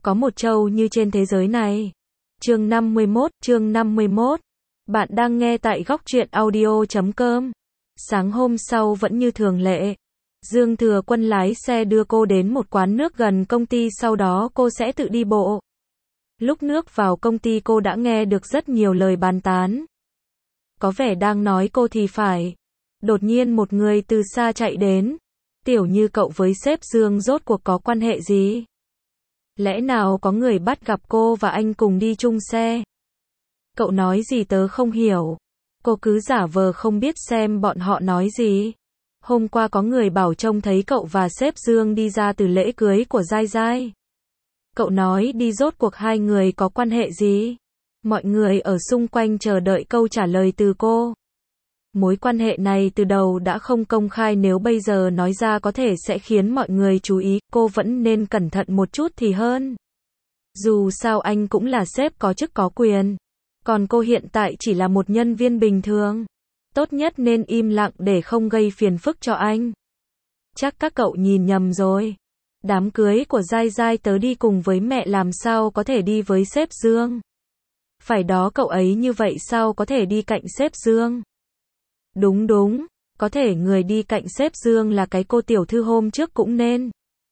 có một châu như trên thế giới này. Chương 51. Bạn đang nghe tại góc truyện audio.com. Sáng hôm sau vẫn như thường lệ. Dương Thừa Quân lái xe đưa cô đến một quán nước gần công ty, sau đó cô sẽ tự đi bộ. Lúc nước vào công ty cô đã nghe được rất nhiều lời bàn tán. Có vẻ đang nói cô thì phải. Đột nhiên một người từ xa chạy đến. Tiểu Như, cậu với sếp Dương rốt cuộc có quan hệ gì? Lẽ nào có người bắt gặp cô và anh cùng đi chung xe? Cậu nói gì tớ không hiểu. Cô cứ giả vờ không biết xem bọn họ nói gì. Hôm qua có người bảo trông thấy cậu và sếp Dương đi ra từ lễ cưới của Giai Giai. Cậu nói đi, rốt cuộc hai người có quan hệ gì? Mọi người ở xung quanh chờ đợi câu trả lời từ cô. Mối quan hệ này từ đầu đã không công khai, nếu bây giờ nói ra có thể sẽ khiến mọi người chú ý, cô vẫn nên cẩn thận một chút thì hơn. Dù sao anh cũng là sếp có chức có quyền, còn cô hiện tại chỉ là một nhân viên bình thường. Tốt nhất nên im lặng để không gây phiền phức cho anh. Chắc các cậu nhìn nhầm rồi. Đám cưới của Giai Giai tớ đi cùng với mẹ, làm sao có thể đi với sếp Dương? Phải đó, cậu ấy như vậy sao có thể đi cạnh sếp Dương? Đúng, có thể người đi cạnh sếp Dương là cái cô tiểu thư hôm trước cũng nên.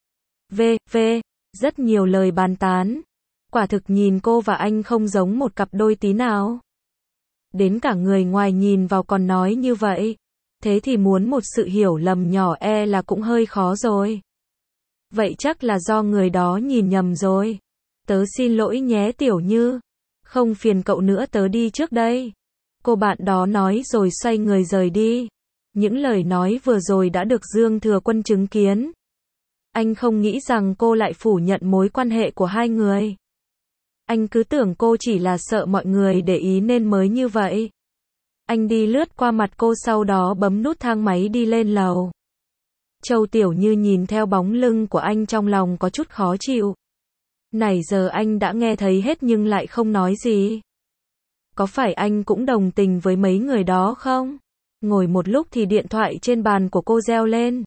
Rất nhiều lời bàn tán. Quả thực nhìn cô và anh không giống một cặp đôi tí nào. Đến cả người ngoài nhìn vào còn nói như vậy. Thế thì muốn một sự hiểu lầm nhỏ là cũng hơi khó rồi. Vậy chắc là do người đó nhìn nhầm rồi. Tớ xin lỗi nhé Tiểu Như. Không phiền cậu nữa, tớ đi trước đây. Cô bạn đó nói rồi xoay người rời đi. Những lời nói vừa rồi đã được Dương Thừa Quân chứng kiến. Anh không nghĩ rằng cô lại phủ nhận mối quan hệ của hai người. Anh cứ tưởng cô chỉ là sợ mọi người để ý nên mới như vậy. Anh đi lướt qua mặt cô, sau đó bấm nút thang máy đi lên lầu. Châu Tiểu Như nhìn theo bóng lưng của anh, trong lòng có chút khó chịu. Nãy giờ anh đã nghe thấy hết nhưng lại không nói gì. Có phải anh cũng đồng tình với mấy người đó không? Ngồi một lúc thì điện thoại trên bàn của cô reo lên.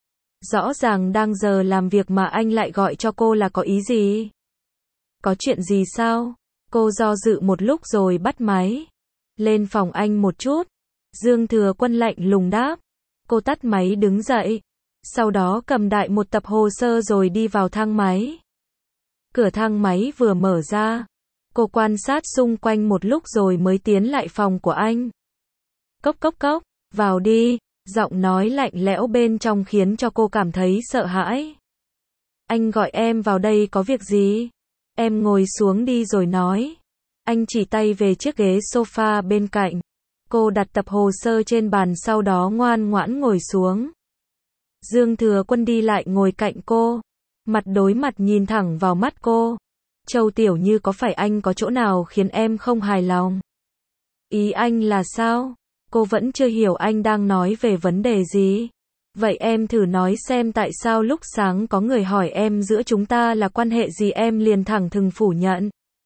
Rõ ràng đang giờ làm việc mà anh lại gọi cho cô, là có ý gì? Có chuyện gì sao? Cô do dự một lúc rồi bắt máy. Lên phòng anh một chút. Dương Thừa Quân lạnh lùng đáp. Cô tắt máy đứng dậy. Sau đó cầm đại một tập hồ sơ rồi đi vào thang máy. Cửa thang máy vừa mở ra. Cô quan sát xung quanh một lúc rồi mới tiến lại phòng của anh. Cốc, vào đi. Giọng nói lạnh lẽo bên trong khiến cho cô cảm thấy sợ hãi. Anh gọi em vào đây có việc gì? Em ngồi xuống đi rồi nói. Anh chỉ tay về chiếc ghế sofa bên cạnh. Cô đặt tập hồ sơ trên bàn, sau đó ngoan ngoãn ngồi xuống. Dương Thừa Quân đi lại ngồi cạnh cô. Mặt đối mặt nhìn thẳng vào mắt cô. Châu Tiểu Như, có phải anh có chỗ nào khiến em không hài lòng? Ý anh là sao? Cô vẫn chưa hiểu anh đang nói về vấn đề gì. Vậy em thử nói xem, tại sao lúc sáng có người hỏi em giữa chúng ta là quan hệ gì em liền thẳng thừng phủ nhận?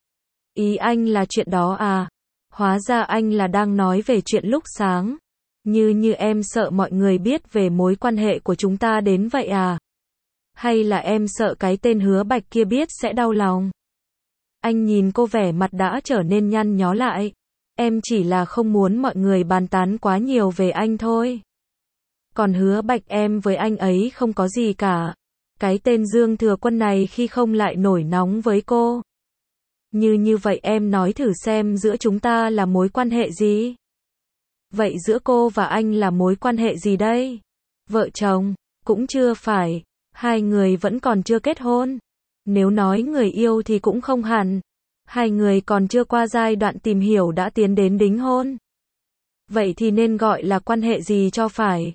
Ý anh là chuyện đó à? Hóa ra anh là đang nói về chuyện lúc sáng. Như em sợ mọi người biết về mối quan hệ của chúng ta đến vậy à? Hay là em sợ cái tên Hứa Bạch kia biết sẽ đau lòng? Anh nhìn cô, vẻ mặt đã trở nên nhăn nhó lại. Em chỉ là không muốn mọi người bàn tán quá nhiều về anh thôi. Còn Hứa Bạch, em với anh ấy không có gì cả. Cái tên Dương Thừa Quân này khi không lại nổi nóng với cô. Như vậy em nói thử xem, giữa chúng ta là mối quan hệ gì? Vậy giữa cô và anh là mối quan hệ gì đây? Vợ chồng? Cũng chưa phải. Hai người vẫn còn chưa kết hôn. Nếu nói người yêu thì cũng không hẳn. Hai người còn chưa qua giai đoạn tìm hiểu đã tiến đến đính hôn. Vậy thì nên gọi là quan hệ gì cho phải?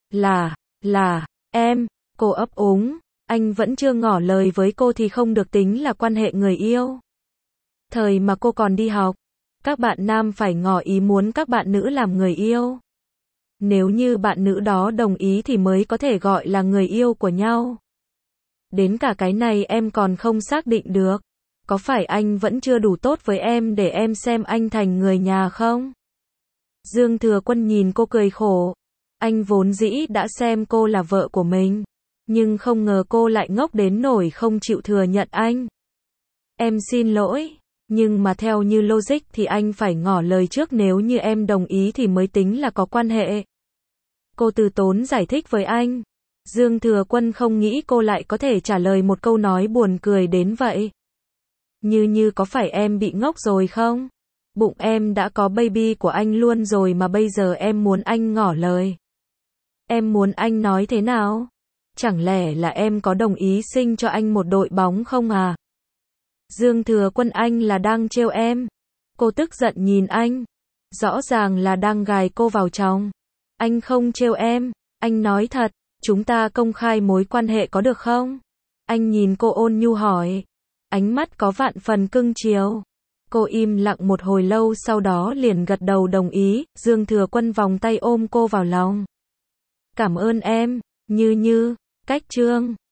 Là, em, cô ấp úng. Anh vẫn chưa ngỏ lời với cô thì không được tính là quan hệ người yêu. Thời mà cô còn đi học, các bạn nam phải ngỏ ý muốn các bạn nữ làm người yêu. Nếu như bạn nữ đó đồng ý thì mới có thể gọi là người yêu của nhau. Đến cả cái này em còn không xác định được. Có phải anh vẫn chưa đủ tốt với em để em xem anh thành người nhà không? Dương Thừa Quân nhìn cô cười khổ. Anh vốn dĩ đã xem cô là vợ của mình. Nhưng không ngờ cô lại ngốc đến nỗi không chịu thừa nhận anh. Em xin lỗi, nhưng mà theo như logic thì anh phải ngỏ lời trước, nếu như em đồng ý thì mới tính là có quan hệ. Cô từ tốn giải thích với anh. Dương Thừa Quân không nghĩ cô lại có thể trả lời một câu nói buồn cười đến vậy. Như có phải em bị ngốc rồi không? Bụng em đã có baby của anh luôn rồi mà bây giờ em muốn anh ngỏ lời. Em muốn anh nói thế nào? Chẳng lẽ là em có đồng ý sinh cho anh một đội bóng không à? Dương Thừa Quân, anh là đang trêu em. Cô tức giận nhìn anh. Rõ ràng là đang gài cô vào chồng. Anh không trêu em, anh nói thật, chúng ta công khai mối quan hệ có được không? Anh nhìn cô ôn nhu hỏi. Ánh mắt có vạn phần cưng chiều. Cô im lặng một hồi lâu sau đó liền gật đầu đồng ý. Dương Thừa Quân vòng tay ôm cô vào lòng. Cảm ơn em, Như. Cách chương